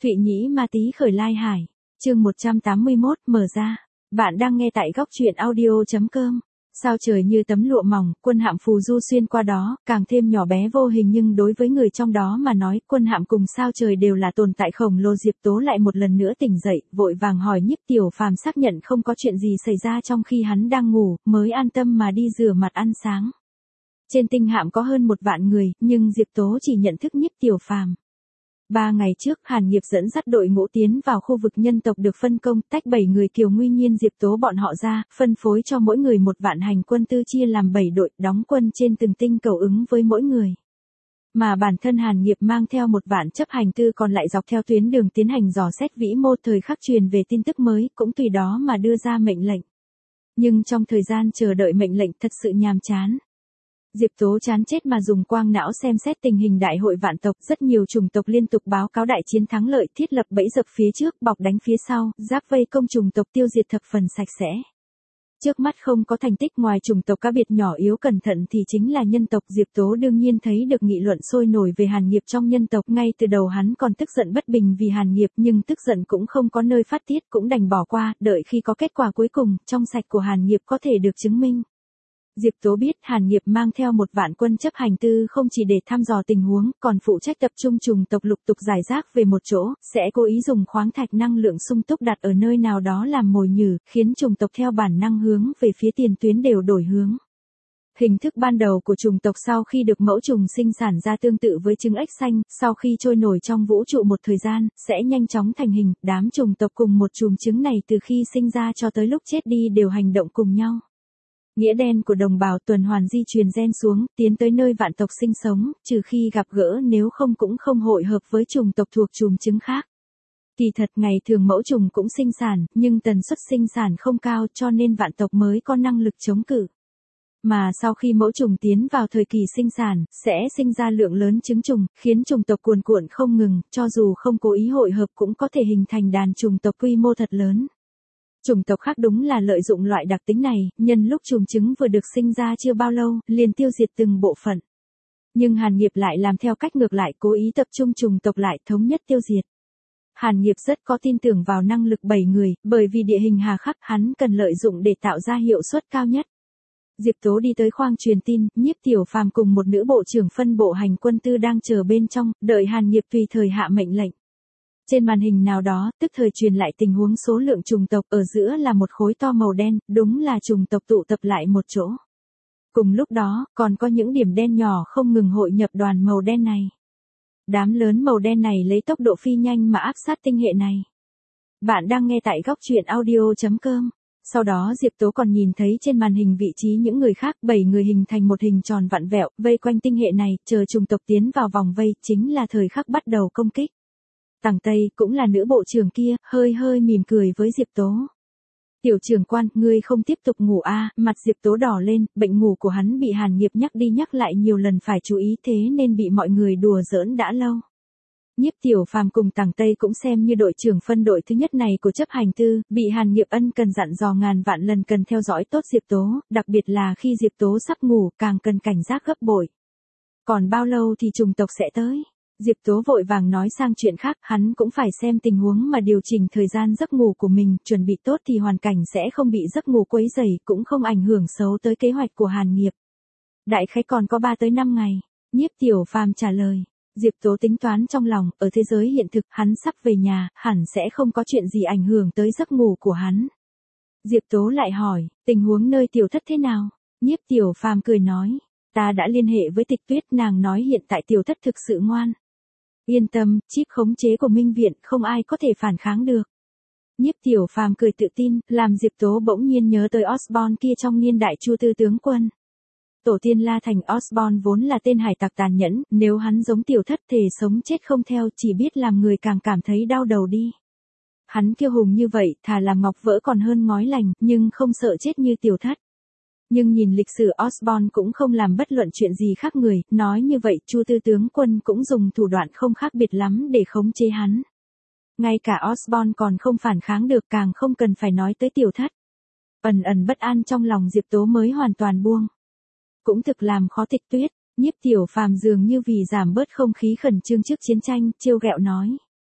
Thụy Nhĩ Ma Tý khởi lai hải. Chương 181 mở ra. Bạn đang nghe tại góc truyện audio.com. Sao trời như tấm lụa mỏng, quân hạm phù du xuyên qua đó, càng thêm nhỏ bé vô hình nhưng đối với người trong đó mà nói, quân hạm cùng sao trời đều là tồn tại khổng lồ. Diệp Tố lại một lần nữa tỉnh dậy, vội vàng hỏi Nhiếp Tiểu Phàm xác nhận không có chuyện gì xảy ra trong khi hắn đang ngủ, mới an tâm mà đi rửa mặt ăn sáng. Trên tinh hạm có hơn 1 vạn người, nhưng Diệp Tố chỉ nhận thức Nhiếp Tiểu Phàm. 3 ngày trước, Hàn Nghiệp dẫn dắt đội ngũ tiến vào khu vực nhân tộc được phân công, tách 7 người Kiều Nguy Nhiên Diệp Tố bọn họ ra, phân phối cho mỗi người 1 vạn hành quân tư chia làm 7 đội, đóng quân trên từng tinh cầu ứng với mỗi người. Mà bản thân Hàn Nghiệp mang theo 1 vạn chấp hành tư còn lại dọc theo tuyến đường tiến hành dò xét vĩ mô, thời khắc truyền về tin tức mới, cũng tùy đó mà đưa ra mệnh lệnh. Nhưng trong thời gian chờ đợi mệnh lệnh thật sự nhàm chán. Diệp Tố chán chết mà dùng quang não xem xét tình hình đại hội vạn tộc, rất nhiều chủng tộc liên tục báo cáo đại chiến thắng lợi, thiết lập bẫy dập phía trước, bọc đánh phía sau, giáp vây công chủng tộc tiêu diệt thập phần sạch sẽ. Trước mắt không có thành tích ngoài chủng tộc cá biệt nhỏ yếu cẩn thận thì chính là nhân tộc. Diệp Tố đương nhiên thấy được nghị luận sôi nổi về Hàn Nghiệp trong nhân tộc, ngay từ đầu hắn còn tức giận bất bình vì Hàn Nghiệp, nhưng tức giận cũng không có nơi phát tiết, cũng đành bỏ qua, đợi khi có kết quả cuối cùng, trong sạch của Hàn Nghiệp có thể được chứng minh. Diệp Tố biết Hàn Nghiệp mang theo 1 vạn quân chấp hành tư không chỉ để thăm dò tình huống, còn phụ trách tập trung chủng tộc lục tục giải rác về một chỗ, sẽ cố ý dùng khoáng thạch năng lượng sung túc đặt ở nơi nào đó làm mồi nhử, khiến chủng tộc theo bản năng hướng về phía tiền tuyến đều đổi hướng. Hình thức ban đầu của chủng tộc sau khi được mẫu trùng sinh sản ra tương tự với trứng ếch xanh, sau khi trôi nổi trong vũ trụ một thời gian, sẽ nhanh chóng thành hình. Đám chủng tộc cùng một chùm trứng này từ khi sinh ra cho tới lúc chết đi đều hành động cùng nhau. Nghĩa đen của đồng bào tuần hoàn di truyền gen xuống, tiến tới nơi vạn tộc sinh sống, trừ khi gặp gỡ, nếu không cũng không hội hợp với chủng tộc thuộc chùm trứng khác. Kỳ thật ngày thường mẫu trùng cũng sinh sản, nhưng tần suất sinh sản không cao cho nên vạn tộc mới có năng lực chống cự. Mà sau khi mẫu trùng tiến vào thời kỳ sinh sản, sẽ sinh ra lượng lớn trứng trùng, khiến chủng tộc cuồn cuộn không ngừng, cho dù không cố ý hội hợp cũng có thể hình thành đàn chủng tộc quy mô thật lớn. Chủng tộc khác đúng là lợi dụng loại đặc tính này, nhân lúc chùm trứng vừa được sinh ra chưa bao lâu, liền tiêu diệt từng bộ phận. Nhưng Hàn Nghiệp lại làm theo cách ngược lại, cố ý tập trung chủng tộc lại, thống nhất tiêu diệt. Hàn Nghiệp rất có tin tưởng vào năng lực 7 người, bởi vì địa hình hà khắc, hắn cần lợi dụng để tạo ra hiệu suất cao nhất. Diệp Tố đi tới khoang truyền tin, Nhiếp Tiểu Phàm cùng một nữ bộ trưởng phân bộ hành quân tư đang chờ bên trong, đợi Hàn Nghiệp tùy thời hạ mệnh lệnh. Trên màn hình nào đó, tức thời truyền lại tình huống số lượng chủng tộc, ở giữa là một khối to màu đen, đúng là chủng tộc tụ tập lại một chỗ. Cùng lúc đó, còn có những điểm đen nhỏ không ngừng hội nhập đoàn màu đen này. Đám lớn màu đen này lấy tốc độ phi nhanh mà áp sát tinh hệ này. Bạn đang nghe tại góc truyện audio.com. Sau đó Diệp Tố còn nhìn thấy trên màn hình vị trí những người khác, 7 người hình thành một hình tròn vặn vẹo, vây quanh tinh hệ này, chờ chủng tộc tiến vào vòng vây, chính là thời khắc bắt đầu công kích. Tằng Tây, cũng là nữ bộ trưởng kia, hơi mỉm cười với Diệp Tố. Tiểu trưởng quan, ngươi không tiếp tục ngủ à? Mặt Diệp Tố đỏ lên, bệnh ngủ của hắn bị Hàn Nghiệp nhắc đi nhắc lại nhiều lần, phải chú ý, thế nên bị mọi người đùa giỡn đã lâu. Nhiếp Tiểu Phàm cùng Tằng Tây cũng xem như đội trưởng phân đội thứ nhất này của chấp hành tư, bị Hàn Nghiệp ân cần dặn dò ngàn vạn lần cần theo dõi tốt Diệp Tố, đặc biệt là khi Diệp Tố sắp ngủ, càng cần cảnh giác gấp bội. Còn bao lâu thì chủng tộc sẽ tới? Diệp Tố vội vàng nói sang chuyện khác, hắn cũng phải xem tình huống mà điều chỉnh thời gian giấc ngủ của mình, chuẩn bị tốt thì hoàn cảnh sẽ không bị giấc ngủ quấy rầy, cũng không ảnh hưởng xấu tới kế hoạch của Hàn Nghiệp. Đại khái còn có 3 tới 5 ngày, Nhiếp Tiểu Phàm trả lời. Diệp Tố tính toán trong lòng, ở thế giới hiện thực, hắn sắp về nhà, hẳn sẽ không có chuyện gì ảnh hưởng tới giấc ngủ của hắn. Diệp Tố lại hỏi, tình huống nơi Tiểu Thất thế nào? Nhiếp Tiểu Phàm cười nói, ta đã liên hệ với Tịch Tuyết, nàng nói hiện tại Tiểu Thất thực sự ngoan. Yên tâm, chip khống chế của Minh Viện, không ai có thể phản kháng được. Nhiếp Tiểu Phàm cười tự tin, làm Diệp Tố bỗng nhiên nhớ tới Osborn kia trong niên đại Chu Tư tướng quân. Tổ tiên La Thành Osborn vốn là tên hải tặc tàn nhẫn, nếu hắn giống Tiểu Thất thể sống chết không theo, chỉ biết làm người càng cảm thấy đau đầu đi. Hắn kiêu hùng như vậy, thà làm ngọc vỡ còn hơn ngói lành, nhưng không sợ chết như Tiểu Thất. Nhưng nhìn lịch sử Osborn cũng không làm bất luận chuyện gì khác người, nói như vậy Chu Tư tướng quân cũng dùng thủ đoạn không khác biệt lắm để khống chế hắn. Ngay cả Osborn còn không phản kháng được, càng không cần phải nói tới Tiểu Thất. Ẩn bất an trong lòng Diệp Tố mới hoàn toàn buông. Cũng thực làm khó Tịch Tuyết, Nhiếp Tiểu Phàm dường như vì giảm bớt không khí khẩn trương trước chiến tranh, trêu ghẹo nói.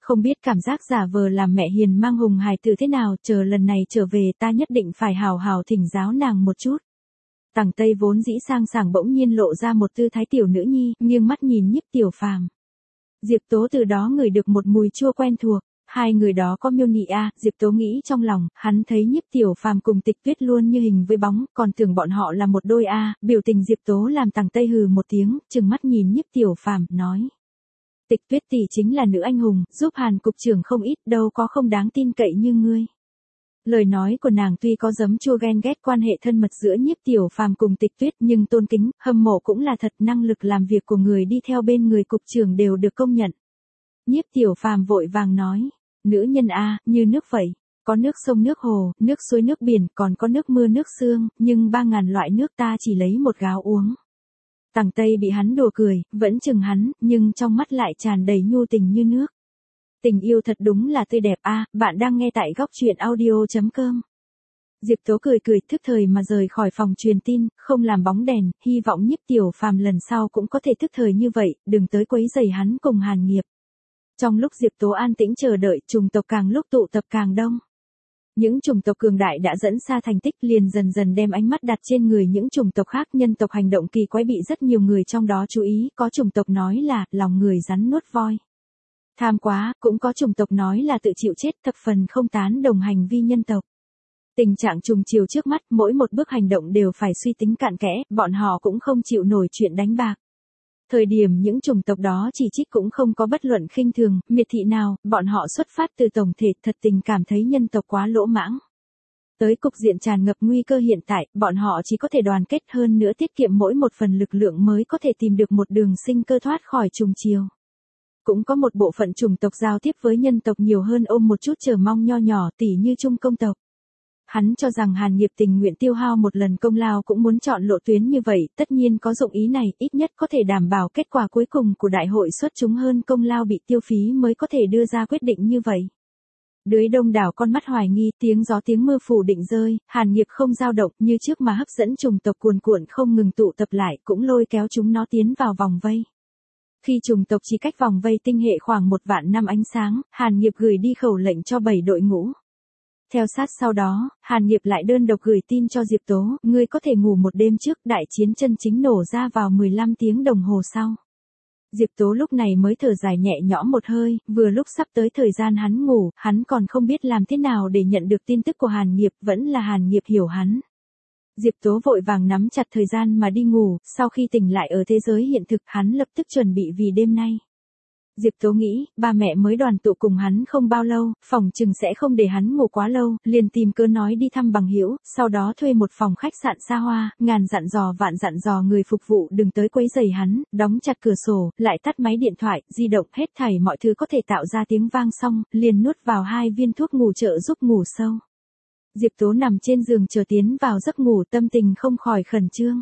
Không biết cảm giác giả vờ làm mẹ hiền mang hùng hài tử thế nào, chờ lần này trở về ta nhất định phải hào hào thỉnh giáo nàng một chút. Tằng Tây vốn dĩ sang sảng bỗng nhiên lộ ra một tư thái tiểu nữ nhi, nghiêng mắt nhìn Nhiếp Tiểu Phàm. Diệp Tố từ đó ngửi được một mùi chua quen thuộc, hai người đó có miêu nị a, Diệp Tố nghĩ trong lòng, hắn thấy Nhiếp Tiểu Phàm cùng Tịch Tuyết luôn như hình với bóng, còn tưởng bọn họ là một đôi a, biểu tình Diệp Tố làm Tằng Tây hừ một tiếng, trừng mắt nhìn Nhiếp Tiểu Phàm, nói: Tịch Tuyết tỷ chính là nữ anh hùng, giúp Hàn cục trưởng không ít, đâu có không đáng tin cậy như ngươi. Lời nói của nàng tuy có giấm chua ghen ghét quan hệ thân mật giữa Nhiếp Tiểu Phàm cùng Tịch Tuyết, nhưng tôn kính, hâm mộ cũng là thật, năng lực làm việc của người đi theo bên người cục trưởng đều được công nhận. Nhiếp Tiểu Phàm vội vàng nói: Nữ nhân a, như nước vậy, có nước sông nước hồ, nước suối nước biển, còn có nước mưa nước sương, nhưng 3000 loại nước ta chỉ lấy một gáo uống. Tằng Tây bị hắn đùa cười, vẫn chừng hắn, nhưng trong mắt lại tràn đầy nhu tình như nước. Tình yêu thật đúng là tươi đẹp a, bạn đang nghe tại góc truyện audio.com. Diệp Tố cười cười thức thời mà rời khỏi phòng truyền tin, không làm bóng đèn, hy vọng Nhiếp Tiểu Phàm lần sau cũng có thể thức thời như vậy, đừng tới quấy rầy hắn cùng Hàn Nghiệp. Trong lúc Diệp Tố an tĩnh chờ đợi, chủng tộc càng lúc tụ tập càng đông. Những chủng tộc cường đại đã dẫn xa thành tích, liền dần dần đem ánh mắt đặt trên người những chủng tộc khác. Nhân tộc hành động kỳ quái bị rất nhiều người trong đó chú ý, có chủng tộc nói là lòng người rắn nuốt voi. Tham quá, cũng có chủng tộc nói là tự chịu chết, thập phần không tán đồng hành vi nhân tộc. Tình trạng trùng chiều trước mắt, mỗi một bước hành động đều phải suy tính cặn kẽ, bọn họ cũng không chịu nổi chuyện đánh bạc. Thời điểm những chủng tộc đó chỉ trích cũng không có bất luận khinh thường, miệt thị nào, bọn họ xuất phát từ tổng thể thật tình cảm thấy nhân tộc quá lỗ mãng. Tới cục diện tràn ngập nguy cơ hiện tại, bọn họ chỉ có thể đoàn kết hơn nữa, tiết kiệm mỗi một phần lực lượng mới có thể tìm được một đường sinh cơ thoát khỏi trùng chiều. Cũng có một bộ phận chủng tộc giao tiếp với nhân tộc nhiều hơn ôm một chút chờ mong nho nhỏ, tỉ như Trung công tộc. Hắn cho rằng Hàn Nghiệp tình nguyện tiêu hao một lần công lao cũng muốn chọn lộ tuyến như vậy, tất nhiên có dụng ý này, ít nhất có thể đảm bảo kết quả cuối cùng của đại hội xuất chúng hơn công lao bị tiêu phí mới có thể đưa ra quyết định như vậy. Dưới đông đảo con mắt hoài nghi, tiếng gió tiếng mưa phủ định rơi, Hàn Nghiệp không dao động như trước mà hấp dẫn chủng tộc cuồn cuộn không ngừng tụ tập lại, cũng lôi kéo chúng nó tiến vào vòng vây. Khi chủng tộc chỉ cách vòng vây tinh hệ khoảng 1 vạn năm ánh sáng, Hàn Nghiệp gửi đi khẩu lệnh cho 7 đội ngũ. Theo sát sau đó, Hàn Nghiệp lại đơn độc gửi tin cho Diệp Tố, ngươi có thể ngủ một đêm trước, đại chiến chân chính nổ ra vào 15 tiếng đồng hồ sau. Diệp Tố lúc này mới thở dài nhẹ nhõm một hơi, vừa lúc sắp tới thời gian hắn ngủ, hắn còn không biết làm thế nào để nhận được tin tức của Hàn Nghiệp, vẫn là Hàn Nghiệp hiểu hắn. Diệp Tố vội vàng nắm chặt thời gian mà đi ngủ, sau khi tỉnh lại ở thế giới hiện thực, hắn lập tức chuẩn bị vì đêm nay. Diệp Tố nghĩ, ba mẹ mới đoàn tụ cùng hắn không bao lâu, phòng chừng sẽ không để hắn ngủ quá lâu, liền tìm cớ nói đi thăm bằng hữu, sau đó thuê một phòng khách sạn xa hoa, ngàn dặn dò vạn dặn dò người phục vụ đừng tới quấy rầy hắn, đóng chặt cửa sổ, lại tắt máy điện thoại, di động, hết thảy mọi thứ có thể tạo ra tiếng vang xong, liền nuốt vào 2 viên thuốc ngủ trợ giúp ngủ sâu. Diệp Tố nằm trên giường chờ tiến vào giấc ngủ, tâm tình không khỏi khẩn trương.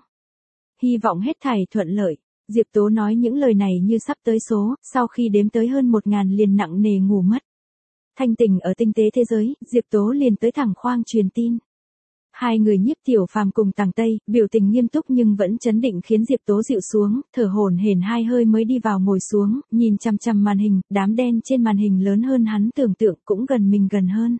Hy vọng hết thảy thuận lợi. Diệp Tố nói những lời này như sắp tới số, sau khi đếm tới hơn 1000 liền nặng nề ngủ mất. Thanh tỉnh ở tinh tế thế giới, Diệp Tố liền tới thẳng khoang truyền tin. Hai người Nhiếp Tiểu Phàm cùng Tằng Tây, biểu tình nghiêm túc nhưng vẫn trấn định khiến Diệp Tố dịu xuống, thở hổn hển 2 hơi mới đi vào ngồi xuống, nhìn chằm chằm màn hình, đám đen trên màn hình lớn hơn hắn tưởng tượng, cũng gần mình gần hơn.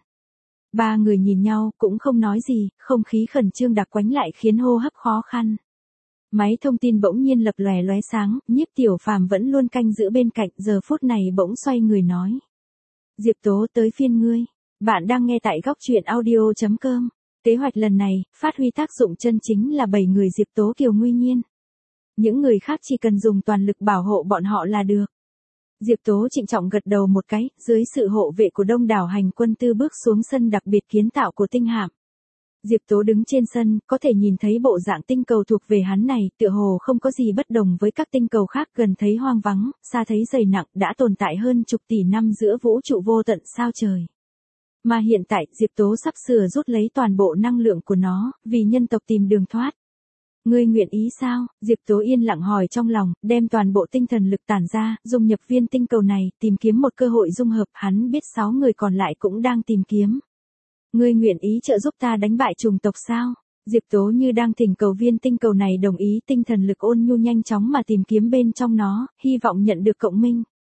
Ba người nhìn nhau, cũng không nói gì, không khí khẩn trương đặc quánh lại khiến hô hấp khó khăn. Máy thông tin bỗng nhiên lập lòe lóe sáng, Nhiếp Tiểu Phàm vẫn luôn canh giữ bên cạnh, giờ phút này bỗng xoay người nói. Diệp Tố, tới phiên ngươi. Bạn đang nghe tại góc truyện audio.com. Kế hoạch lần này, phát huy tác dụng chân chính là 7 người Diệp Tố Kiều Nguy Nhiên. Những người khác chỉ cần dùng toàn lực bảo hộ bọn họ là được. Diệp Tố trịnh trọng gật đầu một cái, dưới sự hộ vệ của đông đảo hành quân tư bước xuống sân đặc biệt kiến tạo của tinh hạm. Diệp Tố đứng trên sân, có thể nhìn thấy bộ dạng tinh cầu thuộc về hắn này, tựa hồ không có gì bất đồng với các tinh cầu khác, gần thấy hoang vắng, xa thấy dày nặng, đã tồn tại hơn chục tỷ năm giữa vũ trụ vô tận sao trời. Mà hiện tại, Diệp Tố sắp sửa rút lấy toàn bộ năng lượng của nó, vì nhân tộc tìm đường thoát. Ngươi nguyện ý sao? Diệp Tố yên lặng hỏi trong lòng, đem toàn bộ tinh thần lực tản ra, dung nhập viên tinh cầu này, tìm kiếm một cơ hội dung hợp, hắn biết 6 người còn lại cũng đang tìm kiếm. Ngươi nguyện ý trợ giúp ta đánh bại chủng tộc sao? Diệp Tố như đang thỉnh cầu viên tinh cầu này đồng ý, tinh thần lực ôn nhu nhanh chóng mà tìm kiếm bên trong nó, hy vọng nhận được cộng minh.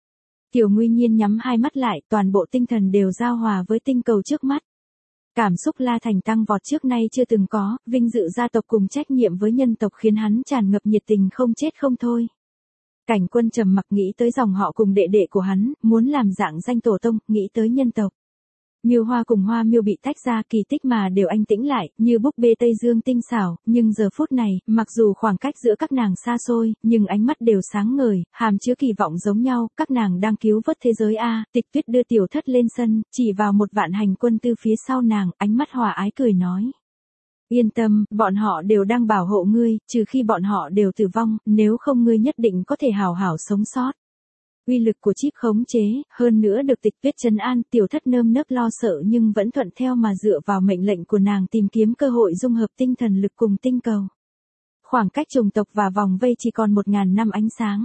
Tiểu Nguy Nhiên nhắm hai mắt lại, toàn bộ tinh thần đều giao hòa với tinh cầu trước mắt. Cảm xúc La Thành tăng vọt trước nay chưa từng có, vinh dự gia tộc cùng trách nhiệm với nhân tộc khiến hắn tràn ngập nhiệt tình không chết không thôi. Cảnh Quân trầm mặc nghĩ tới dòng họ cùng đệ đệ của hắn, muốn làm dạng danh tổ tông, nghĩ tới nhân tộc. Miêu Hoa cùng Hoa Miêu bị tách ra, kỳ tích mà đều anh tĩnh lại, như búp bê Tây Dương tinh xảo, nhưng giờ phút này, mặc dù khoảng cách giữa các nàng xa xôi, nhưng ánh mắt đều sáng ngời, hàm chứa kỳ vọng giống nhau, các nàng đang cứu vớt thế giới a. Tịch Tuyết đưa Tiểu Thất lên sân, chỉ vào một vạn hành quân tư phía sau nàng, ánh mắt hòa ái cười nói: "Yên tâm, bọn họ đều đang bảo hộ ngươi, trừ khi bọn họ đều tử vong, nếu không ngươi nhất định có thể hảo hảo sống sót." Uy lực của chip khống chế, hơn nữa được Tịch Tuyết trấn an, Tiểu Thất nơm nớp lo sợ nhưng vẫn thuận theo mà dựa vào mệnh lệnh của nàng tìm kiếm cơ hội dung hợp tinh thần lực cùng tinh cầu. Khoảng cách chủng tộc và vòng vây chỉ còn 1000 năm ánh sáng.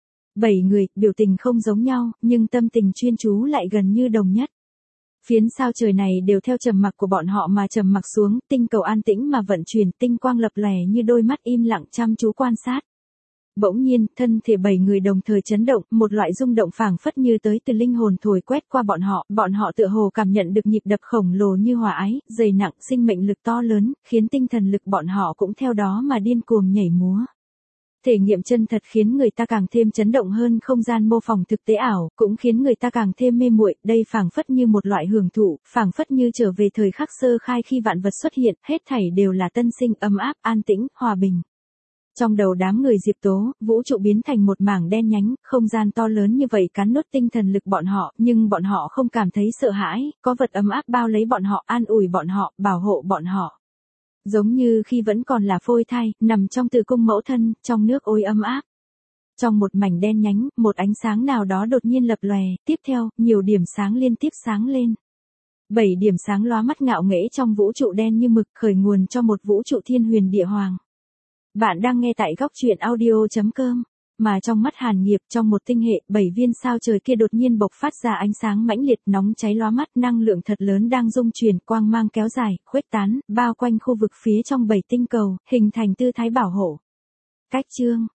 7 người, biểu tình không giống nhau, nhưng tâm tình chuyên chú lại gần như đồng nhất. Phiến sao trời này đều theo trầm mặc của bọn họ mà trầm mặc xuống, tinh cầu an tĩnh mà vận chuyển, tinh quang lập lòe như đôi mắt im lặng chăm chú quan sát. Bỗng nhiên, thân thể 7 người đồng thời chấn động, một loại rung động phảng phất như tới từ linh hồn thổi quét qua bọn họ tựa hồ cảm nhận được nhịp đập khổng lồ như hòa ái, dày nặng, sinh mệnh lực to lớn, khiến tinh thần lực bọn họ cũng theo đó mà điên cuồng nhảy múa. Thể nghiệm chân thật khiến người ta càng thêm chấn động hơn không gian mô phỏng thực tế ảo, cũng khiến người ta càng thêm mê muội, đây phảng phất như một loại hưởng thụ, phảng phất như trở về thời khắc sơ khai khi vạn vật xuất hiện, hết thảy đều là tân sinh, ấm áp, an tĩnh, hòa bình. Trong đầu đám người Diệp Tố, vũ trụ biến thành một mảng đen nhánh, không gian to lớn như vậy cắn nuốt tinh thần lực bọn họ, nhưng bọn họ không cảm thấy sợ hãi, có vật ấm áp bao lấy bọn họ, an ủi bọn họ, bảo hộ bọn họ. Giống như khi vẫn còn là phôi thai, nằm trong tử cung mẫu thân, trong nước ôi ấm áp. Trong một mảnh đen nhánh, một ánh sáng nào đó đột nhiên lập lòe, tiếp theo, nhiều điểm sáng liên tiếp sáng lên. 7 điểm sáng lóa mắt ngạo nghễ trong vũ trụ đen như mực, khởi nguồn cho một vũ trụ thiên huyền địa hoàng. Bạn đang nghe tại góc truyện audio.com. Mà trong mắt Hàn Nghiệp, trong một tinh hệ, 7 viên sao trời kia đột nhiên bộc phát ra ánh sáng mãnh liệt, nóng cháy lóa mắt, năng lượng thật lớn đang dung chuyển, quang mang kéo dài, khuếch tán, bao quanh khu vực phía trong 7 tinh cầu, hình thành tư thái bảo hộ. Cách chương